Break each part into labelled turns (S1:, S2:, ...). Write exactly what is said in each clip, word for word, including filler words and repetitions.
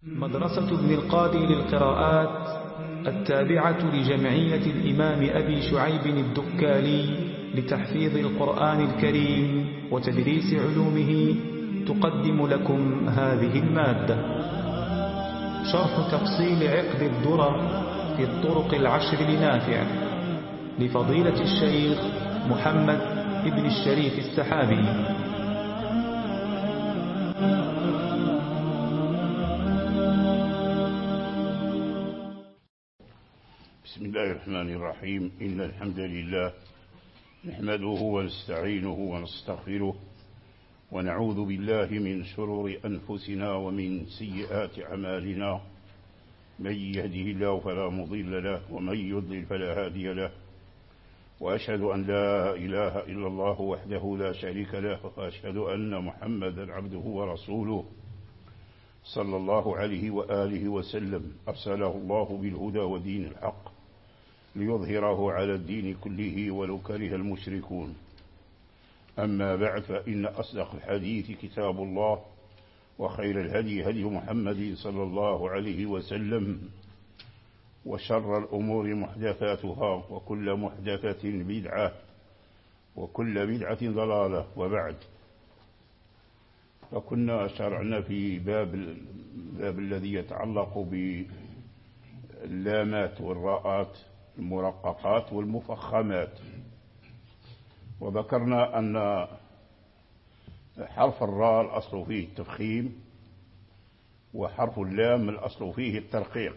S1: مدرسة ابن القادي للقراءات التابعة لجمعية الإمام أبي شعيب الدكالي لتحفيظ القرآن الكريم وتدريس علومه تقدم لكم هذه المادة. شرح تفصيل عقد الدرر في الطرق العشر لنافع لفضيلة الشيخ محمد ابن الشريف السحابي.
S2: بسم الله الرحمن الرحيم. إن الحمد لله نحمده ونستعينه ونستغفره ونعوذ بالله من شرور أنفسنا ومن سيئات أعمالنا. من يهده الله فلا مضل له ومن يضلل فلا هادي له، وأشهد أن لا إله إلا الله وحده لا شريك له، وأشهد أن محمدا عبده ورسوله صلى الله عليه وآله وسلم. أرسله الله بالهدى ودين الحق ليظهره على الدين كله ولو كره المشركون. أما بعد، فإن أصدق الحديث كتاب الله، وخير الهدي هدي محمد صلى الله عليه وسلم، وشر الأمور محدثاتها، وكل محدثة بدعة، وكل بدعة ضلالة. وبعد، فكنا شرعنا في باب, باب الذي يتعلق باللامات والراءات المرققات والمفخمات، وذكرنا أن حرف الراء الأصل فيه التفخيم، وحرف اللام الأصل فيه الترقيق.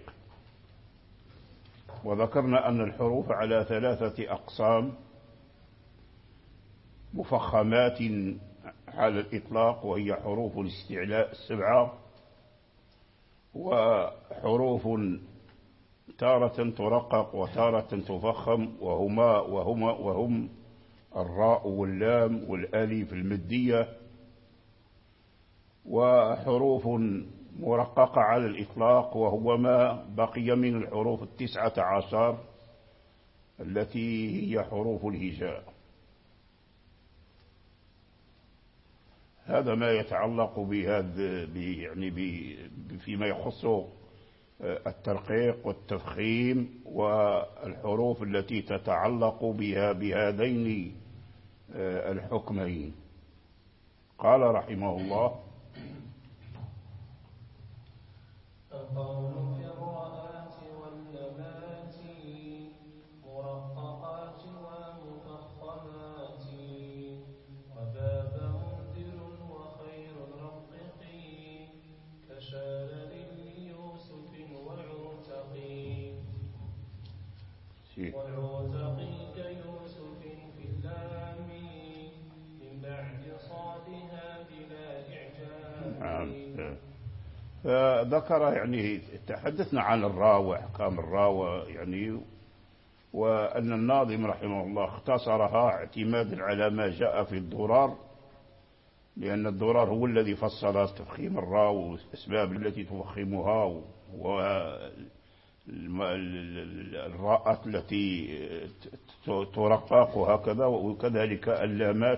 S2: وذكرنا أن الحروف على ثلاثة أقسام: مفخمات على الإطلاق وهي حروف الاستعلاء السبعة، وحروف تارة ترقق وتارة تفخم، وهما وهما وهم الراء واللام والالف المدية. وحروف مرققة على الإطلاق وهو ما بقي من الحروف التسعة عشر التي هي حروف الهجاء. هذا ما يتعلق بهذا يعني فيما يخص الترقيق والتفخيم والحروف التي تتعلق بها بهذين الحكمين. قال رحمه الله:
S3: القول في الراءات واللمات مرققات ومفخمات، وباب منذر وخير رققي كشارر ليوسف والعتقي والعتقي كيوسف في اللام من بعد صادها بلا إعجاب.
S2: فذكر يعني تحدثنا عن الراء وأحكام الراء، يعني وأن الناظم رحمه الله اختصرها اعتمادا على ما جاء في الدرر، لأن الدرر هو الذي فصل تفخيم الراء والأسباب التي تفخمها والراءات التي ترقق وهكذا، وكذلك اللامات.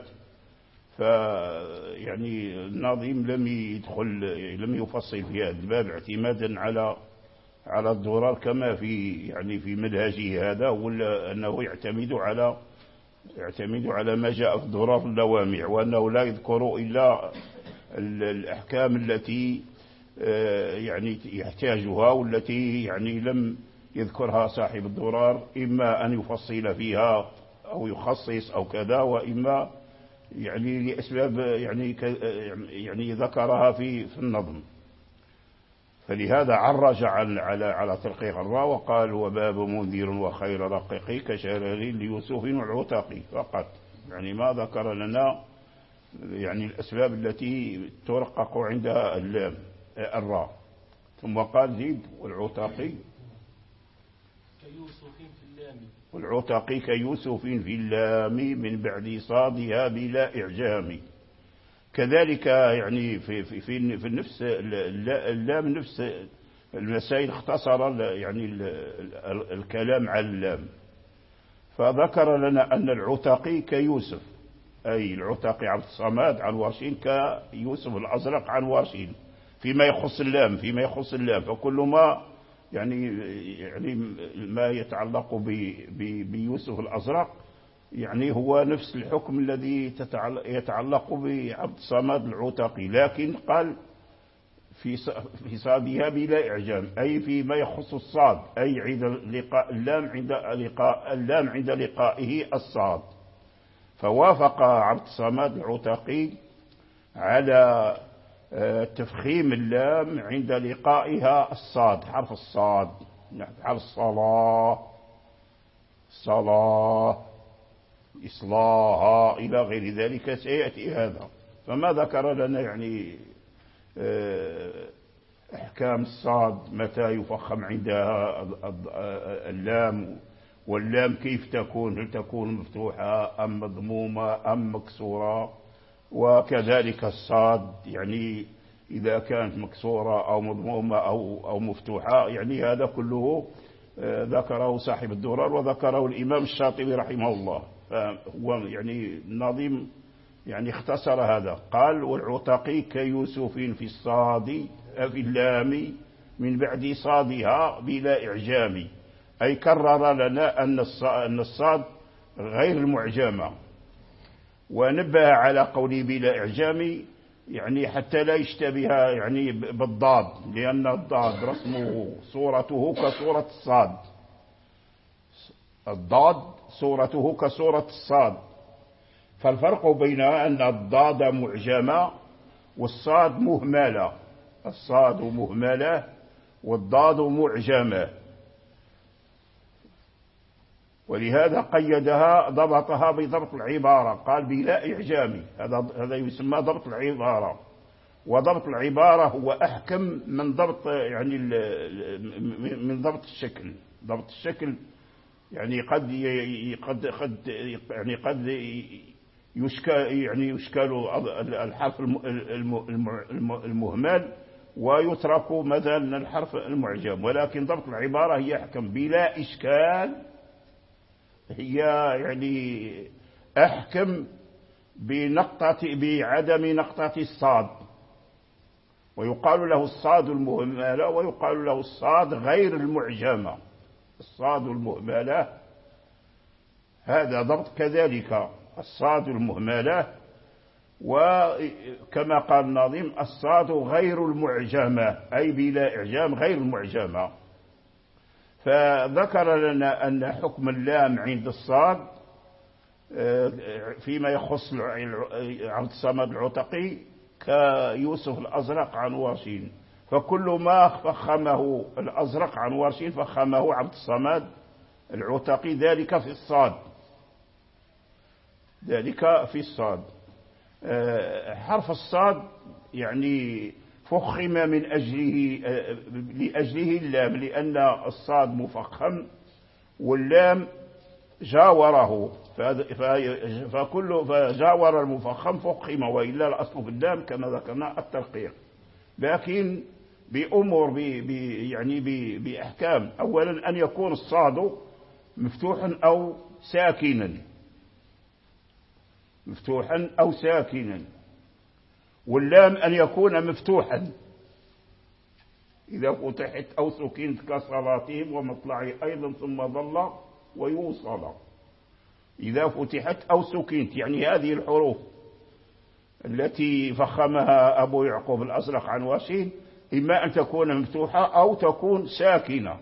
S2: فيعني الناظم لم يدخل لم يفصل في هذا الباب اعتمادا على على الدرر كما في يعني في منهجه هذا، ولا أنه يعتمد على يعتمد على ما جاء في الدرر اللوامع، وأنه لا يذكر إلا الأحكام التي يعني يحتاجها والتي يعني لم يذكرها صاحب الدرر، إما أن يفصل فيها أو يخصص أو كذا، وإما يعني لأسباب يعني يعني ذكرها في في النظم. فلهذا عرج على على على ترقيق الراء وقال: وباب منذر وخير رققي كشارر ليوسف والعتقي فقط، يعني ما ذكر لنا يعني الأسباب التي ترقق عندها اللام الراء. ثم قال: زيد: والعتقي
S3: كيوسف في اللام
S2: والعتقي كيوسف في اللام من بعد صادها بلا إعجام. كذلك يعني في في في, في نفس اللام نفس المسائل اختصر يعني الكلام على اللام، فذكر لنا أن العتقي كيوسف، أي العتقي عبد الصمد عن ورشين كيوسف الأزرق عن ورشين، في فيما يخص اللام فيما يخص اللام فكل ما يعني يعني ما يتعلق بيوسف الأزرق يعني هو نفس الحكم الذي يتعلق بعبد الصمد العتقي، لكن قال في في صادها بلا إعجام، أي فيما يخص الصاد، أي عند لقاء اللام عند لقاء اللام عند لقائه الصاد. فوافق عبد الصمد العتقي على تفخيم اللام عند لقائها الصاد، حرف الصاد، حرف الصلاة، صلاة، إصلاها إلى غير ذلك سيأتي هذا. فما ذكر لنا يعني أحكام الصاد، متى يفخم عندها اللام، واللام كيف تكون، هل تكون مفتوحة أم مضمومة أم مكسورة، وكذلك الصاد يعني إذا كانت مكسورة أو مضمومة أو أو مفتوحة، يعني هذا كله ذكره صاحب الدرر وذكره الإمام الشاطبي رحمه الله. فهو يعني النظيم يعني اختصر هذا، قال والعتقي كيوسف في الصاد في اللام من بعد صادها بلا إعجام، أي كرر لنا أن الصاد غير المعجمة، ونبه على قوله بلا إعجام يعني حتى لا يشتبه يعني بالضاد، لأن الضاد رسمه صورته كصورة الصاد، الضاد صورته كصورة الصاد، فالفرق بينها أن الضاد معجمة والصاد مهملة، الصاد مهملة والضاد معجمة، ولهذا قيدها ضبطها بضبط العبارة، قال بلا إعجام، هذا هذا يسمى ضبط العبارة، وضبط العبارة هو أحكم من ضبط يعني من ضبط الشكل. ضبط الشكل يعني قد قد قد يعني قد يشكل يعني يشكل الحرف المهمل ويترك مثلا الحرف المعجم، ولكن ضبط العبارة هي أحكم بلا إشكال، هي يعني أحكم بنقطة بعدم نقطة الصاد، ويقال له الصاد المهملة ويقال له الصاد غير المعجمة. الصاد المهملة هذا ضبط، كذلك الصاد المهملة، وكما قال الناظم الصاد غير المعجمة، أي بلا إعجام غير المعجمة. فذكر لنا أن حكم اللام عند الصاد فيما يخص عبد الصمد العتقي كيوسف الأزرق عن ورشين، فكل ما فخمه الأزرق عن ورشين فخمه عبد الصمد العتقي، ذلك في الصاد، ذلك في الصاد. حرف الصاد يعني فخم من أجله لأجله اللام، لأن الصاد مفخم واللام جاوره، فكل فجاور المفخم فخم، وإلا الأصل في اللام كما ذكرنا الترقيق، لكن بأمور بي يعني بي بأحكام. أولا أن يكون الصاد مفتوحا أو ساكنا، مفتوحا أو ساكنا، واللام أن يكون مفتوحا إذا فتحت أو سكنت كصلاتهم ومطلعي أيضا ثم ضل ويوصل، إذا فتحت أو سكنت، يعني هذه الحروف التي فخمها أبو يعقوب الأزرق عن واشين إما أن تكون مفتوحة أو تكون ساكنة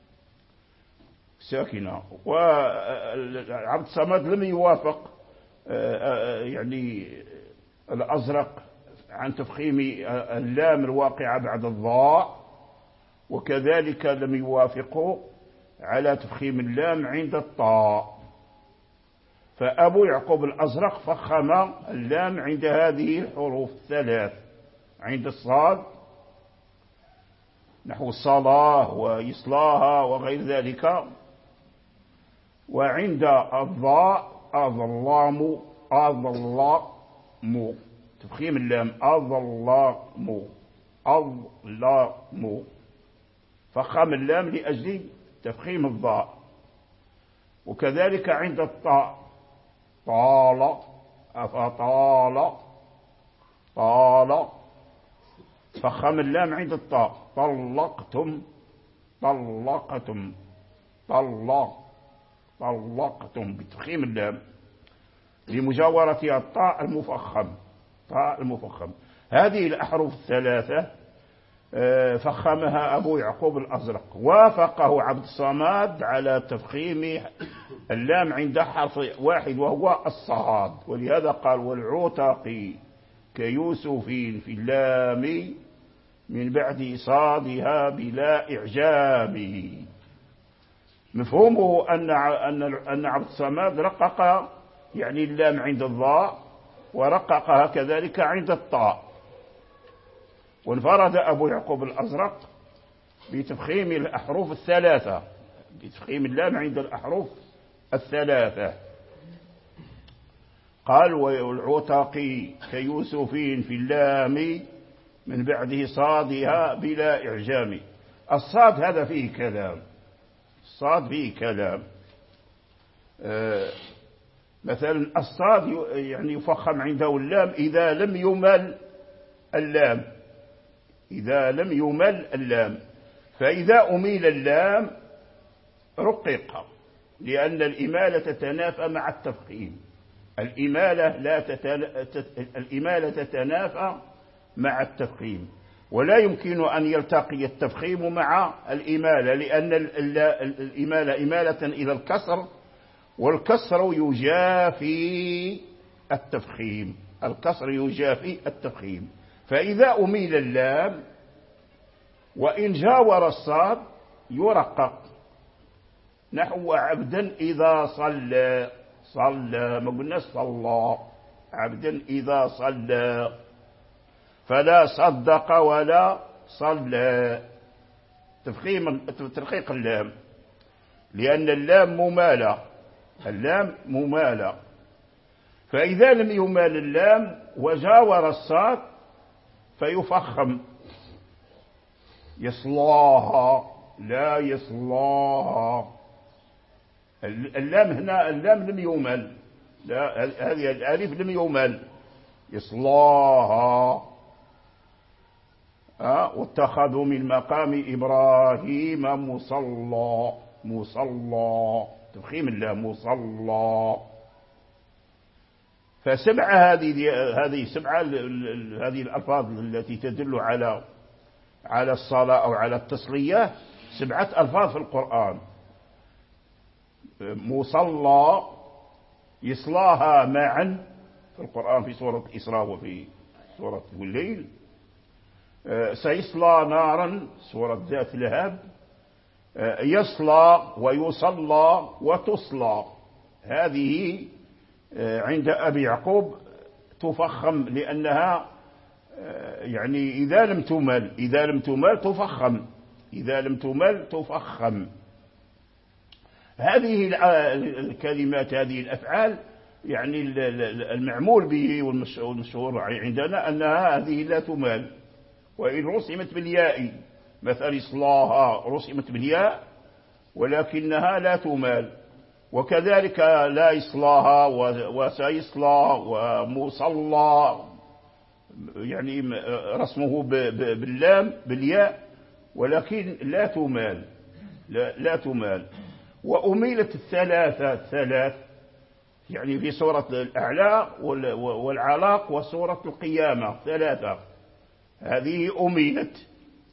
S2: ساكنة. وعبد الصمد لم يوافق يعني الأزرق عن تفخيم اللام الواقعة بعد الضاء، وكذلك لم يوافقوا على تفخيم اللام عند الطاء، فأبو يعقوب الأزرق فخم اللام عند هذه الحروف الثلاث، عند الصاد نحو الصلاة وإصلاها وغير ذلك، وعند الضاء أظلام أظلام تفخيم اللام أظلام أظلام، فخم اللام لأجل تفخيم الضاء. وكذلك عند الطاء طال أفطال طال تفخم اللام عند الطاء. طلقتم طلقتم طلق طلقتم بتفخيم اللام لمجاورتها الطاء المفخم. طاء المفخم. هذه الأحرف الثلاثة فخمها أبو يعقوب الأزرق، وافقه عبد الصمد على تفخيم اللام عند حرف واحد وهو الصاد، ولهذا قال والعتق كيوسف في اللام من بعد صادها بلا إعجاب. مفهومه أن أن عبد الصمد رقق يعني اللام عند الضاء ورققها كذلك عند الطاء، وانفرد أبو يعقوب الأزرق بتفخيم الأحرف الثلاثة، بتفخيم اللام عند الأحرف الثلاثة. قال والعتق كيوسف في اللام من بعده صادها بلا إعجام. الصاد هذا فيه كلام، الصاد فيه كلام. آه مثلا الصاد يعني يفخم عنده اللام إذا لم يمل اللام، إذا لم يمل اللام، فإذا أميل اللام رقق، لأن الإمالة تتنافى مع التفخيم. الإمالة لا تتل... الإمالة تتنافى مع التفخيم، ولا يمكن أن يلتقي التفخيم مع الإمالة، لأن الإمالة إمالة إلى الكسر، والكسر يجافي التفخيم، الكسر يجافي التفخيم. فإذا أميل اللام وإن جاور الصاد يرقق، نحو عبدا إذا صلى، صلى ما قلنا صلى، عبدا إذا صلى، فلا صدق ولا صلى، تفخيم ترقيق اللام، لأن اللام ممالة، اللام ممالة. فإذا لم يمال اللام وجاور الصاد فيفخم، يصلاها لا يصلاها. اللام هنا اللام لم يمل، لا هذه الألف لم يمل، يصلاها. أه واتخذوا من مقام إبراهيم مصلى، مصلى تفخيم اللام مصلى. فسبعة هذه هذه سبعة هذه الألفاظ التي تدل على على الصلاة أو على التصلية، سبعة ألفاظ في القرآن. مصلى يصلاها معا في القرآن في سورة الإسراء وفي سورة الليل. سيصلى نارا سورة ذات لهب. يصلى ويصلى وتصلى، هذه عند أبي يعقوب تفخم، لأنها يعني إذا لم تمل، إذا لم تمل تفخم، إذا لم تمل تفخم. هذه الكلمات هذه الأفعال يعني المعمول به والمشهور عندنا أنها هذه لا تمل، وإن رسمت بالياء، مثل إصلاها رسمت بالياء ولكنها لا تمال، وكذلك لا إصلاها وسيصلى ومصلى يعني رسمه باللام بالياء ولكن لا تمال، لا, لا تمال. وأميلت الثلاثة الثلاث يعني في سورة الأعلى والعلاق وسورة القيامة ثلاثة، هذه أميلت.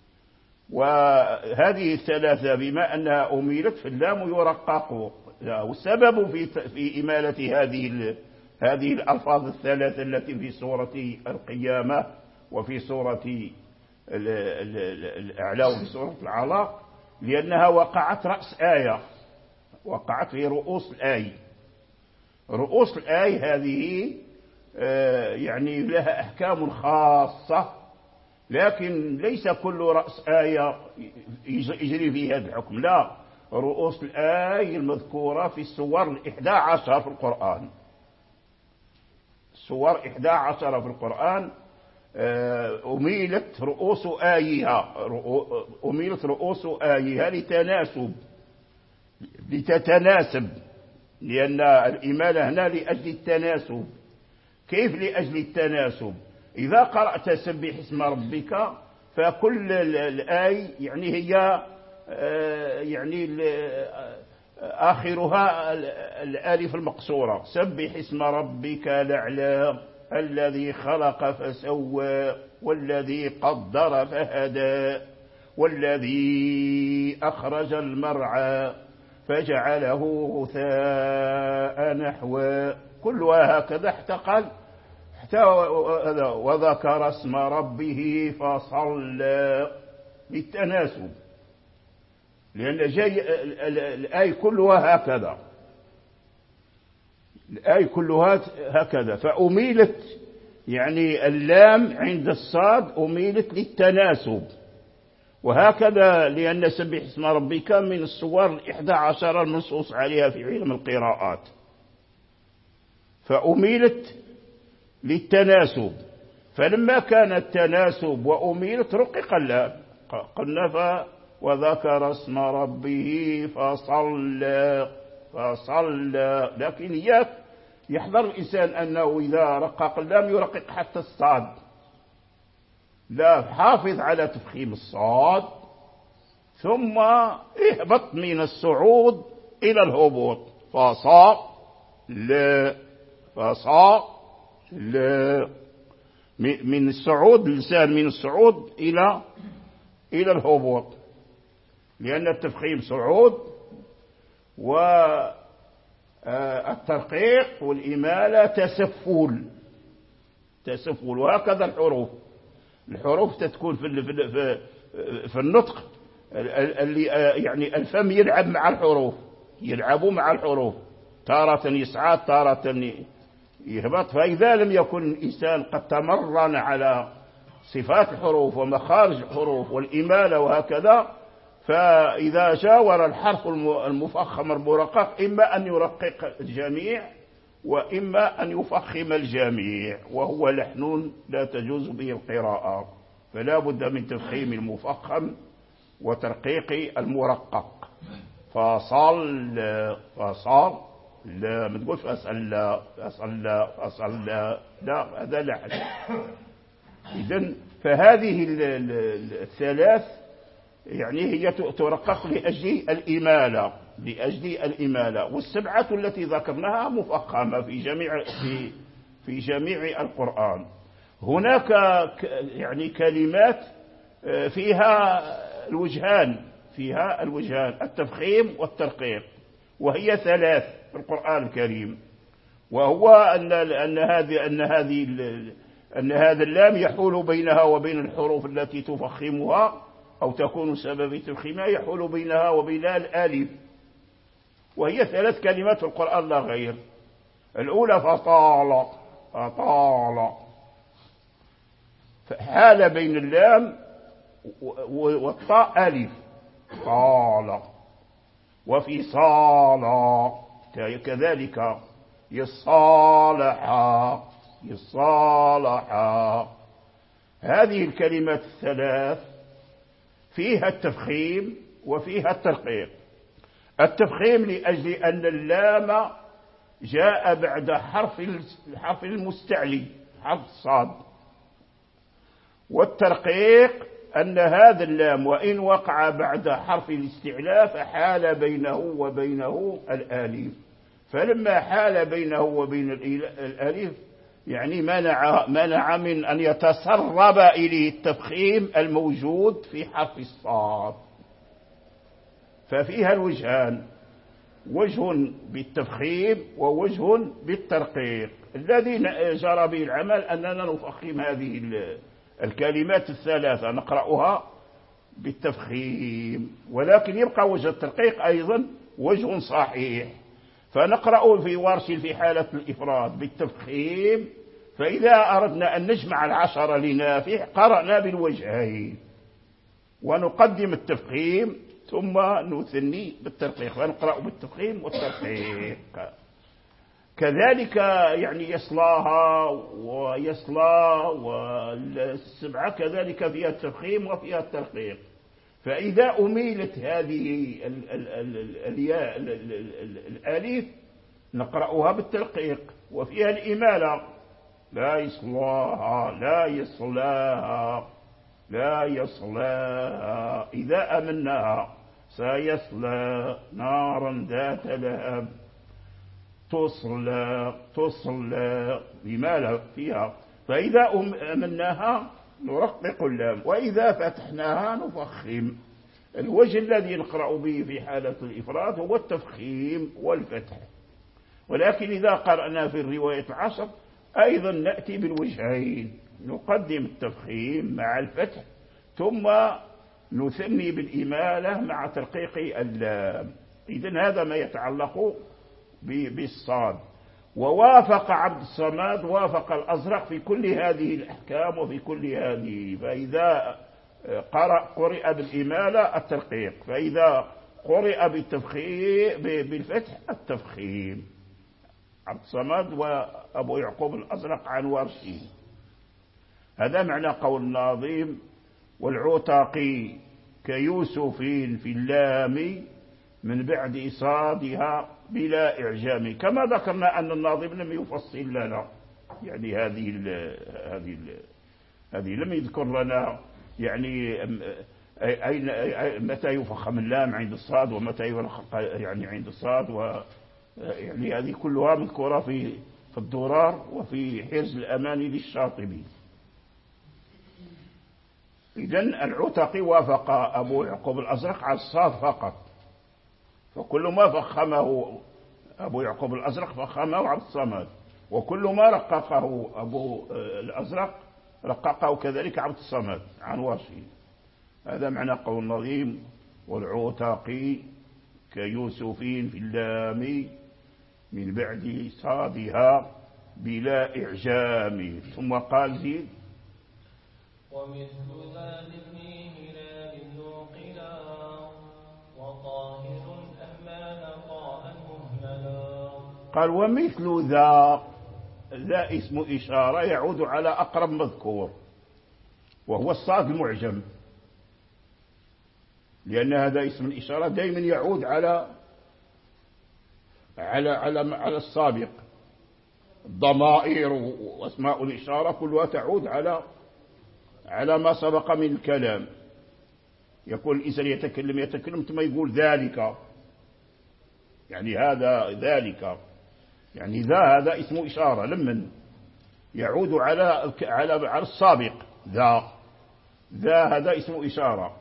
S2: وهذه الثلاثة بما أنها أميلت فاللام يرقق، والسبب في في إمالة هذه هذه الألفاظ الثلاثة التي في سورة القيامة وفي سورة الأعلى وفي سورة العلاق، لأنها وقعت رأس آية، وقعت في رؤوس الآية. رؤوس الآية هذه يعني لها أحكام خاصة، لكن ليس كل رأس آية يجري فيها الحكم، لا، رؤوس الآية المذكورة في السور الإحدى عشر في القرآن، السور إحدى عشر في القرآن أميلت رؤوس آيها، أميلت رؤوس آيها لتناسب، لتتناسب، لأن الإمالة هنا لأجل التناسب. كيف لأجل التناسب؟ إذا قرأت سبح اسم ربك فكل الآية يعني هي يعني آخرها الألف المقصورة. سبح اسم ربك الأعلى الذي خلق فسوى والذي قدر فهدى والذي أخرج المرعى فجعله غثاء نحوا. كلها هكذا حتى قال حتى وذكر اسم ربه فصلى بالتناسب، لأن جاي الآية كلها هكذا، الآية كلها هكذا. فأميلت يعني اللام عند الصاد أميلت للتناسب، وهكذا لأن سبح اسم ربك من الصور الإحدى عشر المنصوص عليها في علم القراءات، فأميلت للتناسب. فلما كان التناسب وأميلت رقق اللام، قلنا وذكر اسم ربه فصلى فصلى. لكن يحذر الإنسان أنه إذا رقق اللام يرقق حتى الصاد، لا، حافظ على تفخيم الصاد ثم اهبط من الصعود إلى الهبوط. فصا لا فصا لا، من الصعود اللسان من الصعود إلى إلى الهبوط، لأن التفخيم صعود والترقيق والإمالة تسفل تسفل. وهكذا الحروف الحروف تكون في في في النطق اللي يعني الفم يلعب مع الحروف، يلعبوا مع الحروف، تارة يصعد تارة يهبط. فإذا لم يكن الإنسان قد تمرن على صفات الحروف ومخارج الحروف والإمالة وهكذا، فإذا جاور الحرف المفخم المرقق إما أن يرقق الجميع وإما أن يفخم الجميع، وهو لحن لا تجوز به القراءة. فلا بد من تفخيم المفخم وترقيق المرقق. فصل فصل لا، ما تقولش فصل لا فصل لا فصل لا، لا، هذا لحن. إذن فهذه الثلاث يعني هي ترقق لأجل الإمالة لأجل الإمالة والسبعة التي ذكرناها مفخمة في جميع في في جميع القرآن. هناك يعني كلمات فيها الوجهان فيها الوجهان التفخيم والترقيق، وهي ثلاث في القرآن الكريم. وهو أن أن هذه أن هذه أن هذا اللام يحول بينها وبين الحروف التي تفخمها أو تكون سبب تفخيمها، يحول بينها وبينها الألف، وهي ثلاث كلمات في القرآن لا غير. الأولى فطال فطال، حال بين اللام والطاء ألف طال. وفي صال كذلك يصالح يصالح. هذه الكلمات الثلاث فيها التفخيم وفيها الترقيق. التفخيم لأجل أن اللام جاء بعد حرف الحرف المستعلي حرف الصاد، والترقيق أن هذا اللام وإن وقع بعد حرف الاستعلاء فحال بينه وبينه الآلف، فلما حال بينه وبين الآلف يعني منع منع من أن يتسرب إليه التفخيم الموجود في حرف الصاد. ففيها الوجهان، وجه بالتفخيم ووجه بالترقيق. الذي جرى به العمل أننا نفخم هذه الكلمات الثلاثة، نقرأها بالتفخيم، ولكن يبقى وجه الترقيق أيضا وجه صحيح، فنقرأ في ورش في حالة الإفراد بالتفخيم. فإذا أردنا أن نجمع العشرة لنافع قرأنا بالوجهين، ونقدم التفخيم ثم نثني بالترقيق، فنقرأ بالتفخيم والترقيق. كذلك يعني يصلاها ويصلى والسبعة كذلك فيها التفخيم وفيها الترقيق. فإذا أميلت هذه الياء الألف نقرأها بالترقيق، وفيها الإمالة لا يصلاها لا يصلاها لا يصلى إذا أمناها سيصلى نارا ذات لهب تصلى تصلى بما فيها. فإذا أمناها نرقق اللام، وإذا فتحناها نفخم. الوجه الذي نقرأ به في حالة الإفراد هو التفخيم والفتح، ولكن إذا قرأنا في الرواية العشر أيضا نأتي بالوجهين، نقدم التفخيم مع الفتح ثم نثني بالإمالة مع ترقيق اللام. إذن هذا ما يتعلق بالصاد. ووافق عبد الصمد وافق الأزرق في كل هذه الأحكام وفي كل هذه. فإذا قرأ قرئ بالإمالة الترقيق، فإذا قرئ بالتفخيم بالفتح التفخيم. عبد الصمد وأبو يعقوب الأزرق عن ورشي. هذا معنى قول الناظم: والعتاقي كيوسف في اللام من بعد صادها بلا إعجام. كما ذكرنا أن الناظم لم يفصل لنا يعني هذه ال هذه ال هذه لم يذكر لنا يعني أين متى يفخم اللام عند الصاد ومتى يرقق يعني عند الصاد، و يعني هذه كلها مذكورة في في الدرار وفي حرز الأماني للشاطبي. إذن العتقي وافق أبو يعقوب الأزرق على الصاد فقط، فكل ما فخمه أبو يعقوب الأزرق فخمه عبد الصمد، وكل ما رققه أبو الأزرق رققه كذلك عبد الصمد عن ورشي. هذا معنى قول النظيم: والعتاقي كيوسف في اللام من بعد صادها بلا إعجام. ثم قال زيد:
S3: ومثل ذا في هلال نوقلا وطاهر أهمال طاء مهملا.
S2: قال: ومثل ذا، ذا اسم إشارة يعود على أقرب مذكور وهو الصاد المعجم، لأن هذا اسم الإشارة دائما يعود على على على على السابق. الضمائر وأسماء الإشارة كلها تعود على على ما سبق من الكلام. يقول الإنسان يتكلم يتكلم ثم يقول ذلك، يعني هذا ذلك، يعني ذا هذا اسم إشارة لمن يعود على على على السابق. ذا ذا هذا اسم إشارة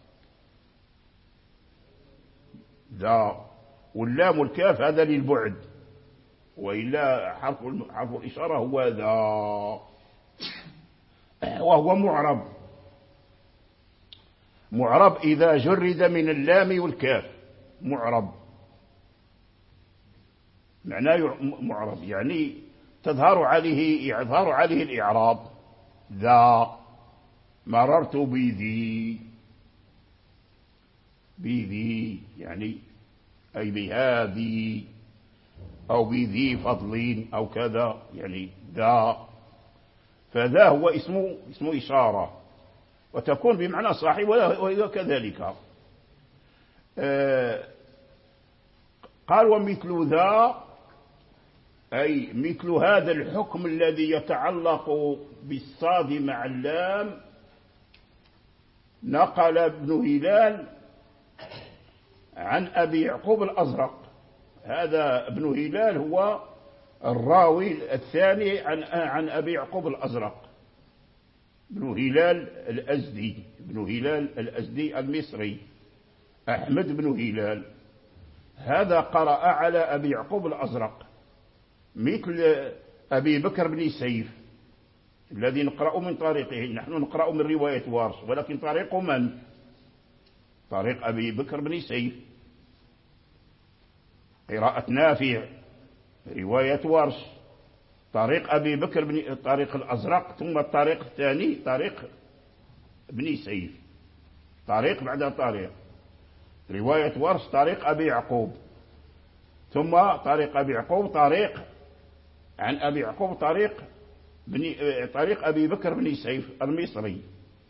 S2: ذا، واللام والكاف هذا للبعد، وإلا حرف حرف الإشارة هو ذا، وهو معرب. معرب إذا جرد من اللام والكاف معرب، معناه معرب يعني تظهر عليه يظهر عليه الإعراب. ذا مررت بذي، بذي يعني أي بهذه أو بذي فضل أو كذا، يعني ذا. فذا هو اسم اسم إشارة، وتكون بمعنى صاحب وهي كذلك. آه قال: ومثل ذا أي مثل هذا الحكم الذي يتعلق بالصاد مع اللام نقل ابن هلال عن أبي يعقوب الأزرق. هذا ابن هلال هو الراوي الثاني عن عن أبي يعقوب الأزرق، ابن هلال الأزدي، ابن هلال الأزدي المصري أحمد بن هلال. هذا قرأ على أبي يعقوب الأزرق مثل أبي بكر بن سيف الذي نقرأ من طريقه. نحن نقرأ من رواية وارش، ولكن طريق من؟ طريق أبي بكر بن سيف، قراءة نافع، رواية ورش، طريق أبي بكر بن طريق الأزرق، ثم الطريق الثاني طريق بن سيف، طريق بعد طريق. رواية ورش طريق أبي يعقوب، ثم طريق أبي يعقوب طريق عن أبي يعقوب طريق بن طريق أبي بكر بن سيف المصري.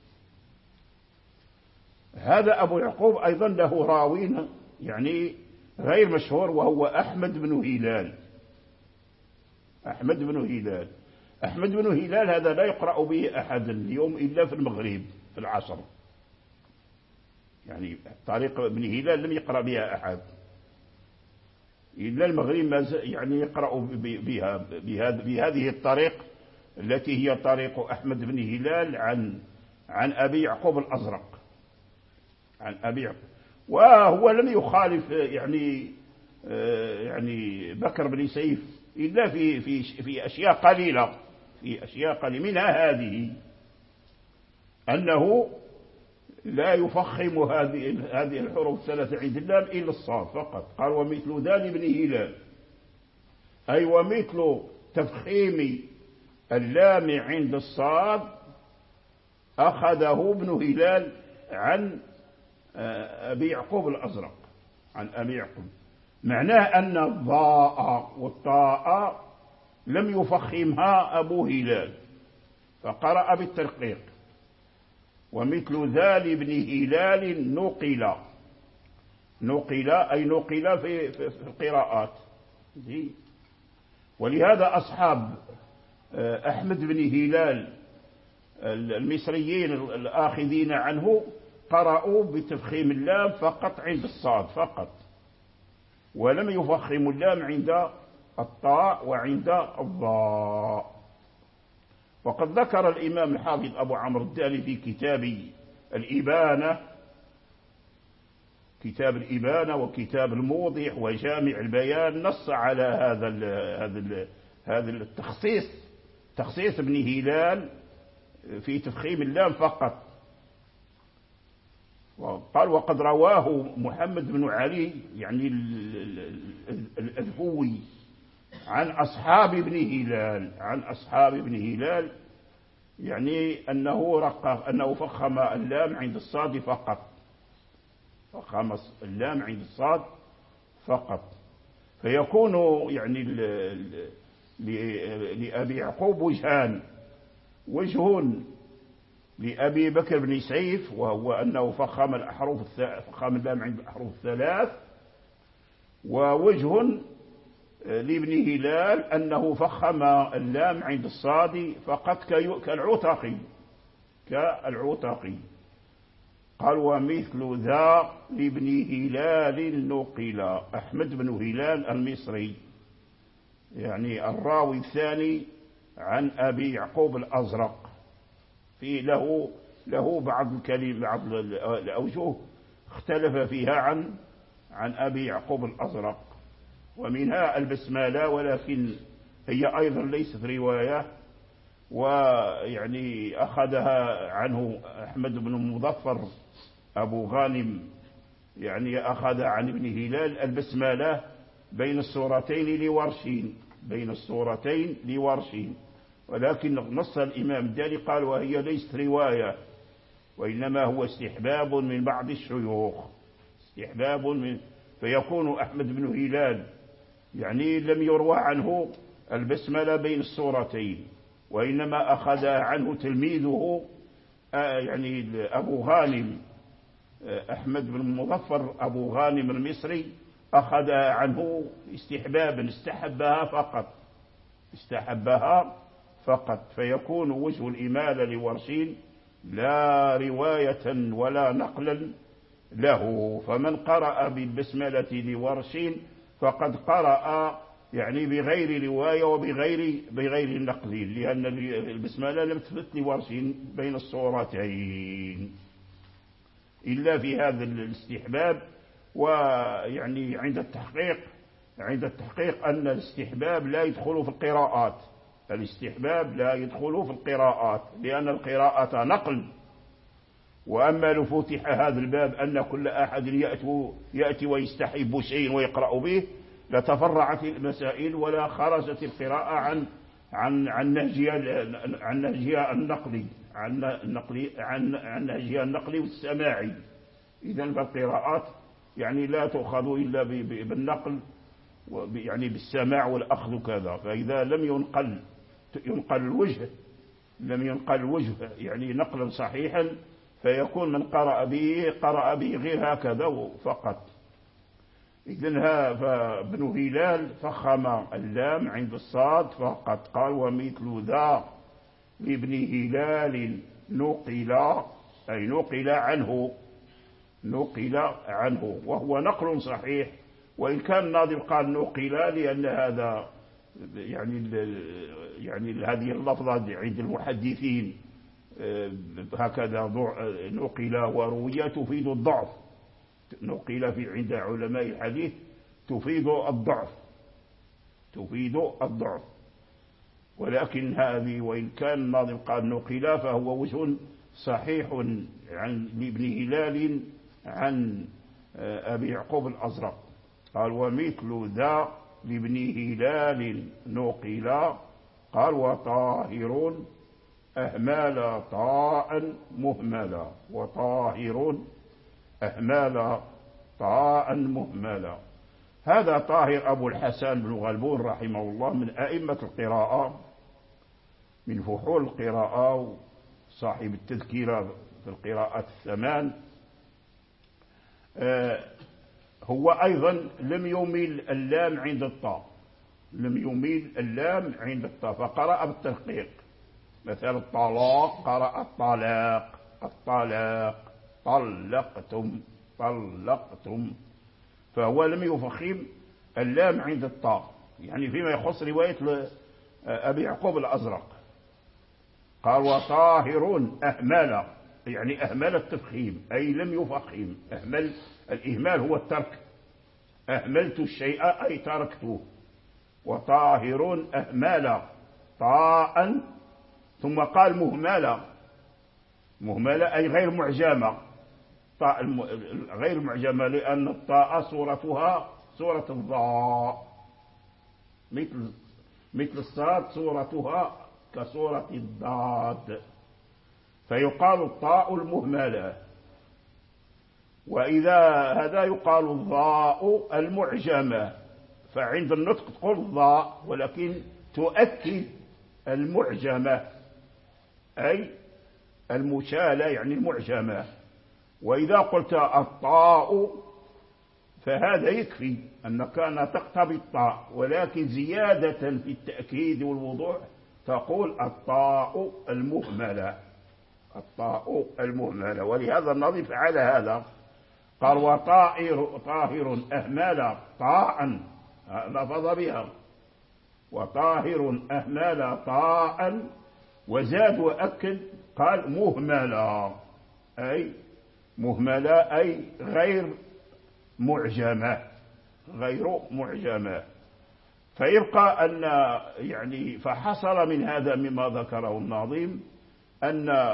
S2: هذا أبو يعقوب أيضا له راوين يعني غير مشهور، وهو أحمد بن هلال. أحمد بن هلال أحمد بن هلال هذا لا يقرأ به أحد اليوم إلا في المغرب، في العصر، يعني طريق ابن هلال لم يقرأ بها أحد إلا المغرب، ما يعني يقرأ بها بهذه الطريق التي هي طريق أحمد بن هلال عن عن أبي يعقوب الأزرق، عن أبي يعقوب. وهو لم يخالف يعني يعني بكر بن سيف إلا في في في أشياء قليلة، في أشياء قليلة منها هذه، أنه لا يفخم هذه هذه الحروف الثلاثة عند اللام إلا الصاد فقط. قال ومثل ذال بن هلال، أي ومثل تفخيم اللام عند الصاد أخذه ابن هلال عن أبي يعقوب الأزرق، عن أبي يعقوب. معناه أن الضاء والطاء لم يفخمها أبو هلال فقرأ بالترقيق. ومثل ذال بن هلال نقل، نقل أي نقل في, في, في القراءات. ولهذا أصحاب أحمد بن هلال المصريين الآخذين عنه قرأوا بتفخيم اللام فقط عند الصاد فقط، ولم يفخموا اللام عند الطاء وعند الضاء. وقد ذكر الإمام الحافظ أبو عمرو الداني في كتاب الإبانة، كتاب الإبانة وكتاب الموضح وجامع البيان، نص على هذا ال هذا ال هذا التخصيص، تخصيص ابن هلال في تفخيم اللام فقط. وقال وقد رواه محمد بن علي يعني الأذهوي عن أصحاب ابن هلال، عن أصحاب ابن هلال يعني أنه رقق أنه فخم اللام عند الصاد فقط، فخم اللام عند الصاد فقط. فيكون يعني لأبي يعقوب وجهان، وجه لأبي بكر بن سيف وهو أنه فخم الأحرف فخم اللام عند الأحرف الثلاث، ووجه لابن هلال أنه فخم اللام عند الصاد فقط كالعتقي، كالعتقي. قال ومثل ذا لابن هلال نقل، أحمد بن هلال المصري يعني الراوي الثاني عن أبي يعقوب الأزرق، في له له بعض الكلم بعض الأوجه اختلف فيها عن عن أبي يعقوب الأزرق، ومنها البسملة، ولكن هي أيضا ليست رواية، ويعني أخذها عنه أحمد بن مظفر أبو غانم، يعني أخذ عن ابن هلال البسملة بين السورتين لورشين، بين السورتين لورشين، ولكن نص الإمام الداني قال وهي ليست رواية، وإنما هو استحباب من بعض الشيوخ، استحباب من، فيكون أحمد بن هلال يعني لم يروى عنه البسملة بين السورتين، وإنما أخذ عنه تلميذه يعني أبو غانم، أحمد بن مظفر أبو غانم المصري، أخذ عنه استحبابا، استحبها فقط، استحبها فقط. فيكون وجه الإمالة لورشين لا رواية ولا نقلا له. فمن قرأ بالبسملة لورشين فقد قرأ يعني بغير رواية وبغير بغير نقل، لأن البسملة لم تثبت لورشين بين الصورتين إلا في هذا الاستحباب. ويعني عند التحقيق عند التحقيق أن الاستحباب لا يدخل في القراءات، الاستحباب لا يدخل في القراءات، لأن القراءة نقل. وأما لو فتح هذا الباب أن كل أحد يأتي, يأتي ويستحب شيء ويقرأ به لتفرعت المسائل ولا خرجت القراءة عن عن عن نهجها عن نهجها النقلي عن النقلي عن عن نهجها النقلي والسماعي. إذن فالقراءات يعني لا تؤخذ إلا بالنقل، يعني بالسماع والأخذ كذا. فإذا لم ينقل ينقل الوجه لم ينقل الوجه يعني نقلا صحيحا، فيكون من قرأ به قرأ به غير هكذا فقط. إذن فابن هلال فخم اللام عند الصاد فقط. قال ومثل ذا لابن هلال نقل، أي نقل عنه، نقل عنه، وهو نقل صحيح، وإن كان الناظم قال نقل لأن هذا يعني يعني هذه اللفظة عند المحدثين هكذا نقل وروي تفيد الضعف، نقل في عند علماء الحديث تفيد الضعف، تفيد الضعف. ولكن هذه وإن كان الناظم قال نقل فهو وجه صحيح عن ابن هلال عن أبي يعقوب الأزرق. قال ومثل ذا لابن هلال نقل، قال وطاهر أهمال طاء مهملا، وطاهر أهمال طاء مهملا. هذا طاهر أبو الحسن بن غلبون رحمه الله من أئمة القراءة، من فحول القراءة، صاحب التذكيرة في القراءات الثمان. آه هو أيضا لم يميل اللام عند الطاء، لم يميل اللام عند الطاء، فقرأ بالترقيق. مثل الطلاق قرأ الطلاق، الطلاق، طلقتم، طلقتم، فهو لم يفخم اللام عند الطاء. يعني فيما يخص رواية أبي يعقوب الأزرق قال وطاهر أهمل، يعني أهمل التفخيم أي لم يفخم. أهمل، الإهمال هو الترك، أهملت الشيء أي تركته. وطاهر أهمل طاء، ثم قال مهملة، مهملة أي غير معجمة، طاء الم... غير معجمة، لأن الطاء صورتها صورة الضاء، مثل مثل الصاد صورتها كصورة الضاد، فيقال الطاء المهملة. وإذا هذا يقال الضاء المعجمة، فعند النطق تقول الضاء ولكن تؤكد المعجمة أي المشالة يعني المعجمة. وإذا قلت الطاء فهذا يكفي أنك نطقت بالطاء، ولكن زيادة في التأكيد والوضوح تقول الطاء المهملة، الطاء المهملة. ولهذا النظيف فعل هذا، قال وطائر طاهر أهمل طاء، لفظ بها، وطاهر أهمل طاء، وزاد وأكد قال مهملة، أي مهملة أي غير معجمة، غير معجمة. فيبقى أن يعني فحصل من هذا مما ذكره الناظم أن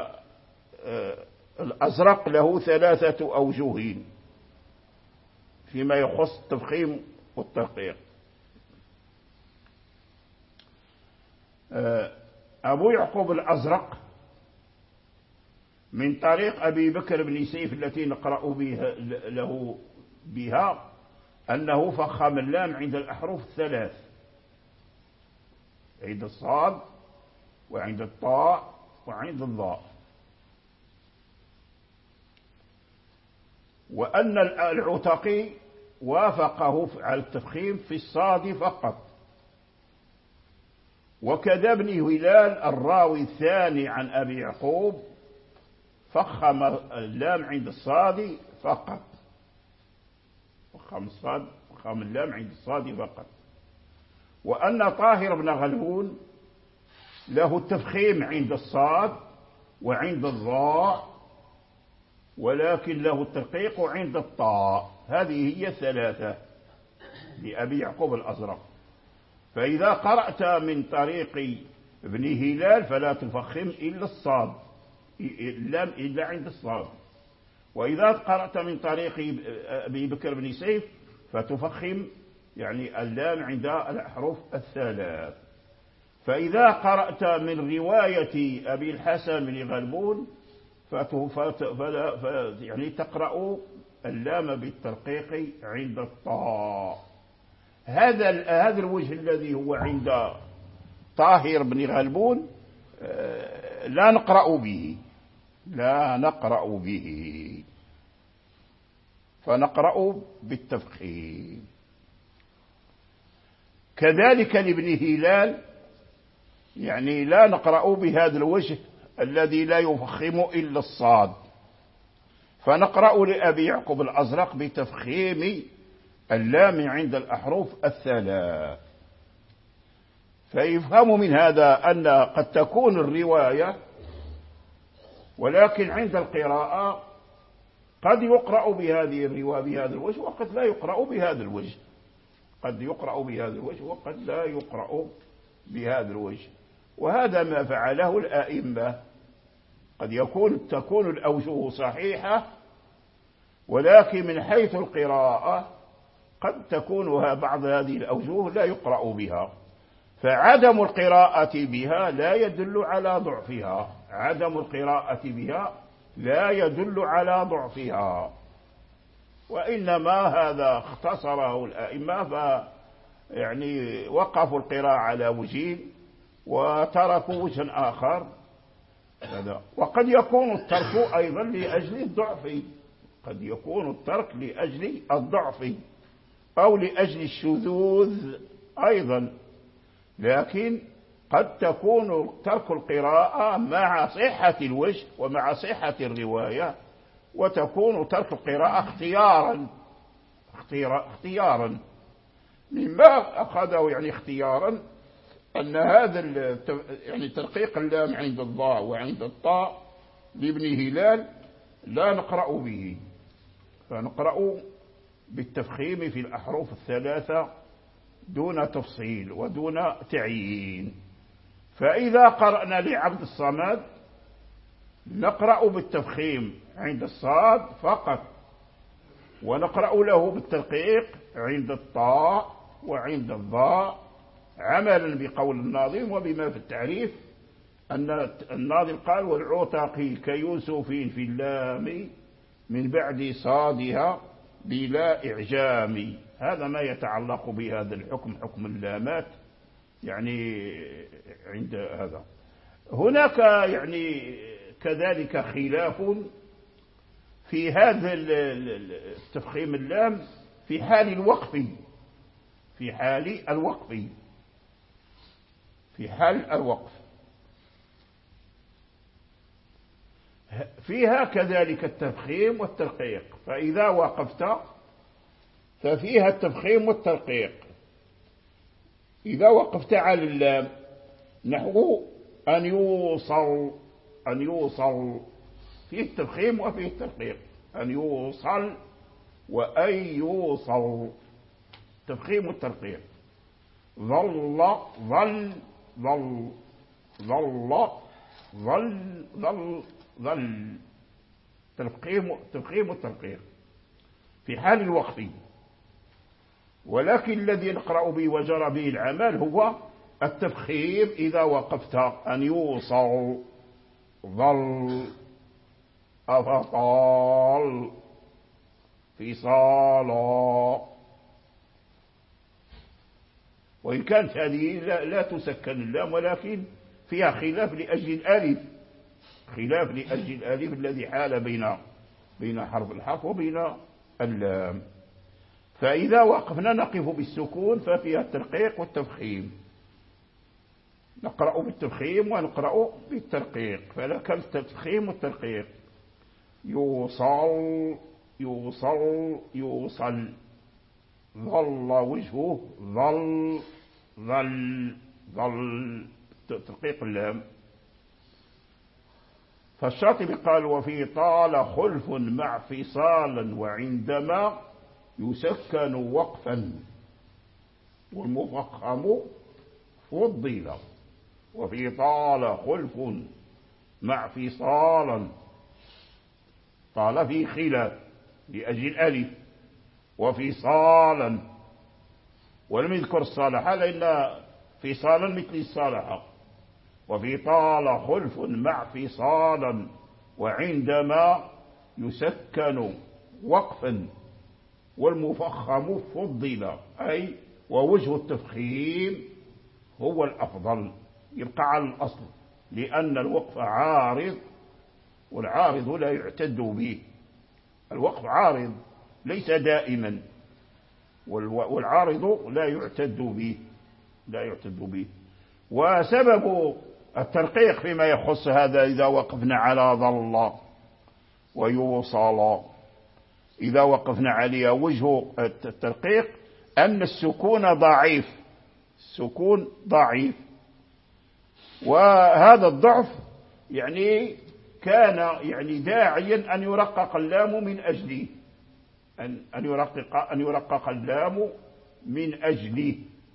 S2: الأزرق له ثلاثة أوجه فيما يخص التفخيم والترقيق. أبو يعقوب الأزرق من طريق أبي بكر بن سيف التي نقرأ بها له بها أنه فخم اللام عند الأحرف الثلاث، عند الصاد وعند الطاء وعند الضاء، وأن العتقي وافقه على التفخيم في الصاد فقط. وكذا ابن هلال الراوي الثاني عن أبي يعقوب فخم اللام عند الصاد فقط، فخم الصاد فخم اللام عند الصاد فقط. وأن طاهر بن غلبون له التفخيم عند الصاد وعند الضاء، ولكن له الترقيق عند الطاء. هذه هي الثلاثة لأبي يعقوب الأزرق. فإذا قرأت من طريق ابن هلال فلا تفخم إلا الصاد، اللام إلا عند الصاد. وإذا قرأت من طريق أبي بكر بن سيف فتفخم يعني اللام عند الأحرف الثلاث. فإذا قرأت من رواية أبي الحسن بن غلبون فلا يعني تقرأ اللام بالترقيق عند الطاء. هذا هذا الوجه الذي هو عند طاهر بن غلبون لا نقرأ به، لا نقرأ به، فنقرأ بالتفخيم. كذلك لابن هلال يعني لا نقرأ بهذا الوجه الذي لا يفخم إلا الصاد، فنقرأ لأبي يعقوب الأزرق بتفخيم اللام عند الأحرف الثلاث. فيفهم من هذا أن قد تكون الرواية، ولكن عند القراءة قد يقرأ بهذه الرواية بهذا الوجه وقد لا يقرأ بهذا الوجه، قد يقرأ بهذا الوجه وقد لا يقرأ بهذا الوجه. وهذا ما فعله الآئمة. قد يكون تكون الأوجه صحيحة، ولكن من حيث القراءة قد تكون بعض هذه الأوجه لا يقرأ بها، فعدم القراءة بها لا يدل على ضعفها، عدم القراءة بها لا يدل على ضعفها، وإنما هذا اختصره الأئمة، ف يعني وقفوا القراءة على وجه وتركوا وجها آخر. هذا. وقد يكون الترك أيضا لأجل الضعف، قد يكون الترك لأجل الضعف أو لأجل الشذوذ أيضا، لكن قد تكون ترك القراءة مع صحة الوجه ومع صحة الرواية، وتكون ترك القراءة اختيارا اختيارا مما أخذه يعني اختيارا أن هذا يعني ترقيق اللام عند الضاء وعند الطاء لابن هلال لا نقرأ به، فنقرأ بالتفخيم في الأحرف الثلاثة دون تفصيل ودون تعيين. فإذا قرأنا لعبد الصمد نقرأ بالتفخيم عند الصاد فقط، ونقرأ له بالترقيق عند الطاء وعند الضاء، عملا بقول الناظم وبما في التعريف أن الناظم قال: والعتق كيوسف في اللام من بعد صادها بلا إعجام. هذا ما يتعلق بهذا الحكم، حكم اللامات يعني عند هذا. هناك يعني كذلك خلاف في هذا التفخيم اللام في حال الوقف، في حال الوقف في حال الوقف فيها كذلك التفخيم والترقيق. فإذا وقفت ففيها التفخيم والترقيق. إذا وقفت على اللام نحو أن يوصل، أن يوصل فيه التفخيم وفيه الترقيق، أن يوصل وأن يوصل، تفخيم والترقيق. ظل ظل ظل ظل ظل ظل ظل، تفخيم تفخيم والترقيق في حال الوقف. ولكن الذي نقرأ به وجرى به العمل هو التفخيم إذا وقفت، أن يوصل ظل أفطال فصالا. وإن كانت هذه لا, لا تسكن اللام، ولكن فيها خلاف لأجل الألف، خلاف لأجل الألف الذي حال بين بين حرف الحرف وبين اللام. فإذا وقفنا نقف بالسكون ففيها الترقيق والتفخيم، نقرأ بالتفخيم ونقرأ بالترقيق. فلك التفخيم والترقيق. يوصل يوصل يوصل، ظل وجهه ظل ظل ظل، ترقيق اللام. فالشاطبي قال: وفي طال خلف مع فصالا وعندما يسكن وقفا والمفخم فضل. وفي طال خلف مع فصالا، طال في خلاف لأجل الألف، وفصالا ولم يذكر الصالحة لأن فصالا مثل الصالحة. وفي طال خلف مع فصالا وعندما يسكن وقفا والمفخم فضل، أي ووجه التفخيم هو الأفضل، يبقى على الأصل، لأن الوقف عارض والعارض لا يعتد به. الوقف عارض ليس دائما، والعارض لا يعتد به لا يعتد به. وسبب الترقيق فيما يخص هذا إذا وقفنا على ظل ويوصل. إذا وقفنا عليها وجه الترقيق أن السكون ضعيف، السكون ضعيف، وهذا الضعف يعني كان يعني داعيا أن يرقق اللام من أجله، أن أن يرقق أن يرقق اللام من أجله،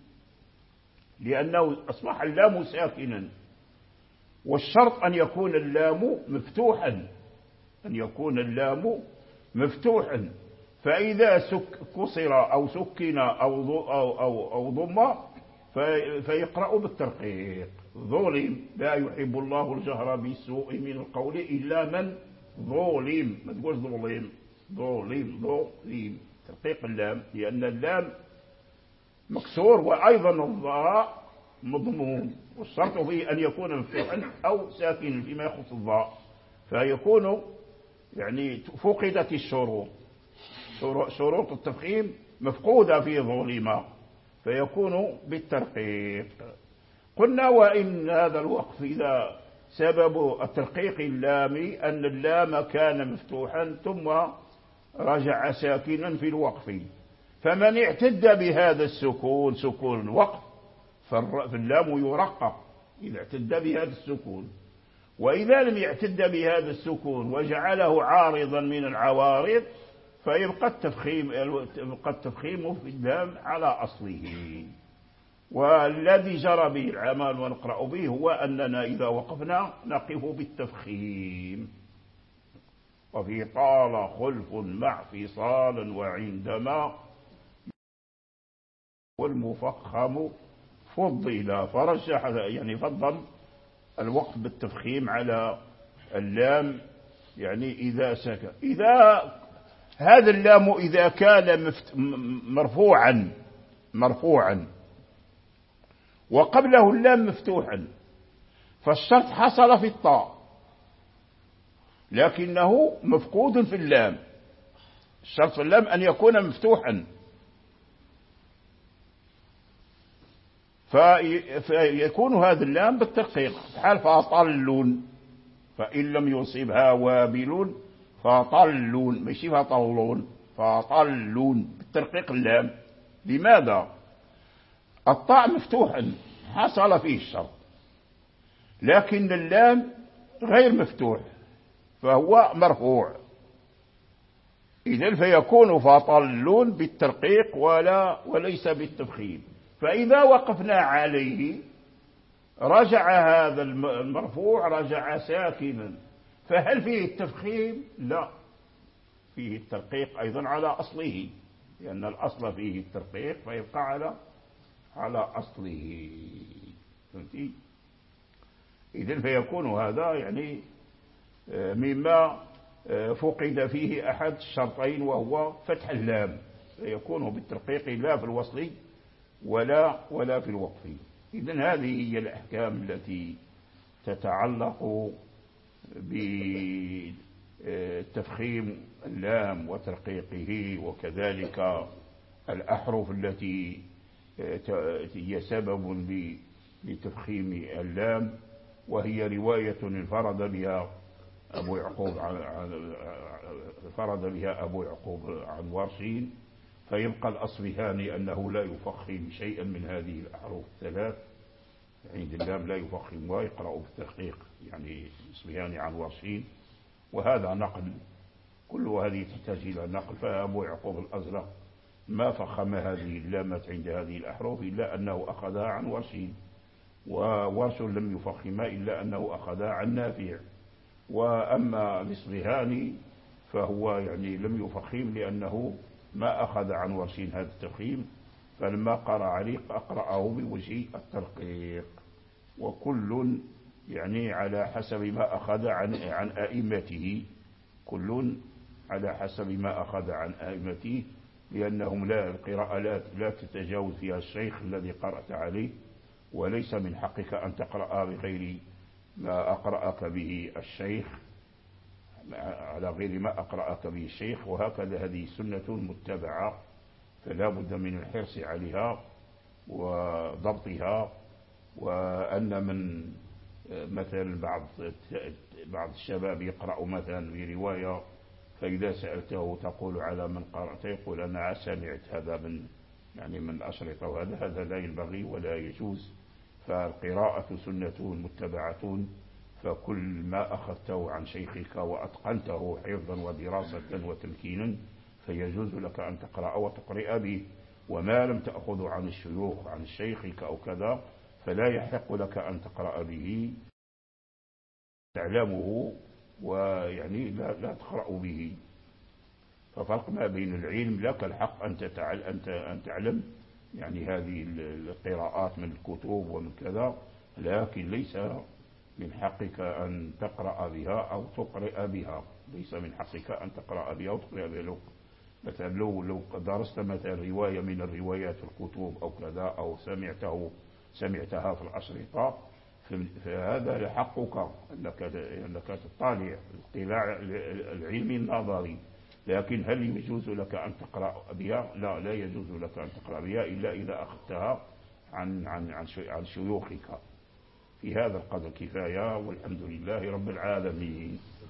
S2: لأنه أصبح اللام ساكنا، والشرط أن يكون اللام مفتوحا، أن يكون اللام مفتوحا. فإذا سك كسر أو سكن أو أو أو, أو ضم فيقرأ بالترقيق. ظلم لا يحب الله الجهر بالسوء من القول إلا من ظلم، ما تقولش ظلم، ظلم ظلم، ترقيق اللام، لأن اللام مكسور وأيضا الضاء مضموم، والشرط فيه أن يكون مفتوحا أو ساكنا فيما يخص الضاء، فيكون يعني فقدت الشروط، شروط التفخيم مفقودة في ظلم، فيكون بالترقيق. قلنا وإن هذا الوقف إذا سبب الترقيق اللامي أن اللام كان مفتوحا ثم رجع ساكنا في الوقف، فمن اعتد بهذا السكون سكون الوقف فاللام يرقق إذا اعتد بهذا السكون، وإذا لم يعتد بهذا السكون وجعله عارضا من العوارض فيبقى التفخيم يبقى التفخيم في اللام على أصله. والذي جرى به العمل ونقرأ به هو أننا إذا وقفنا نقف بالتفخيم. وفي طال خلف مع فصال وعندما والمفخم فضل، فرجح يعني فضل الوقف بالتفخيم على اللام، يعني إذا سكن. إذا هذا اللام إذا كان مرفوعا مرفوعا وقبله اللام مفتوحا فالشرط حصل في الطاء لكنه مفقود في اللام. الشرط في اللام أن يكون مفتوحا، فيكون هذا اللام بالترقيق حال فطلون، فإن لم يصيبها وابل فطلون، ماشي فطلون، فطلون بالترقيق اللام. لماذا؟ الطاء مفتوحا حصل فيه الشرط، لكن اللام غير مفتوح فهو مرفوع، إذن فيكون فطلون بالترقيق ولا وليس بالتفخيم. فإذا وقفنا عليه رجع هذا المرفوع رجع ساكنا، فهل فيه التفخيم؟ لا، فيه الترقيق أيضا على أصله، لأن الأصل فيه الترقيق فيبقى على على أصله. فهمتي؟ إذن فيكون هذا يعني مما فقد فيه أحد الشرطين وهو فتح اللام، فيكون بالترقيق لا في الوصل ولا ولا في الوقف. إذن هذه هي الأحكام التي تتعلق بتفخيم اللام وترقيقه، وكذلك الأحرف التي هي سبب لتفخيم اللام، وهي رواية انفرد بها أبو يعقوب فرد بها أبو يعقوب عن ورش، فيبقى الأصبهاني أنه لا يفخم شيئا من هذه الأحرف الثلاث، عند اللام لا يفخم ويقرأ بالترقيق، يعني الأصبهاني عن ورشين، وهذا نقل، كل هذه تحتاج إلى نقل. فأبو يعقوب الأزرق ما فخم هذه اللامات عند هذه الأحرف إلا أنه أخذها عن ورشين، وورش لم يفخم إلا أنه أخذها عن نافع. وأما الأصبهاني فهو يعني لم يفخم لأنه ما أخذ عن ورشين هذا التفخيم، فلما قرأ عليه أقرأه بوجه الترقيق، وكل يعني على حسب ما أخذ عن عن أئمته، كل على حسب ما أخذ عن أئمته، لأنهم لا القراءة لا, لا تتجاوز فيها الشيخ الذي قرأت عليه، وليس من حقك أن تقرأ بغير ما أقرأك به الشيخ، على غير ما أقرأك به الشيخ. وهكذا هذه سنة متبعة، فلا بد من الحرص عليها وضبطها. وأن من مثلا بعض بعض الشباب يقرأ مثلا برواية فإذا سألته تقول على من قرأت يقول أنا سمعت هذا من يعني من الأشرطة، وهذا هذا لا ينبغي ولا يجوز. فالقراءة سنة متبعة، فكل ما أخذته عن شيخك وأتقنته حفظا ودراسة وتمكينا فيجوز لك أن تقرأ وتقرأ به. وما لم تأخذ عن الشيوخ عن شيخك أو كذا فلا يحق لك أن تقرأ به تعلمه ويعني لا, لا تقرأ به. ففرق ما بين العلم، لك الحق أن أن تعلم يعني هذه القراءات من الكتب ومن كذا، لكن ليس من حقك أن تقرأ بها أو تقرأ بها. ليس من حقك أن تقرأ بها أو تقرأ بها. لو مثلا لو لو درست مثلا رواية من الروايات في الكتب أو كذا أو سمعته سمعتها في الأشرطة فهذا حقك أنك أنك تطالع الاطلاع العلمي النظري. لكن هل يجوز لك أن تقرأ بها؟ لا، لا يجوز لك أن تقرأ بها إلا إذا أخذتها عن عن عن عن شيوخك. في هذا القدر كفاية، والحمد لله رب العالمين.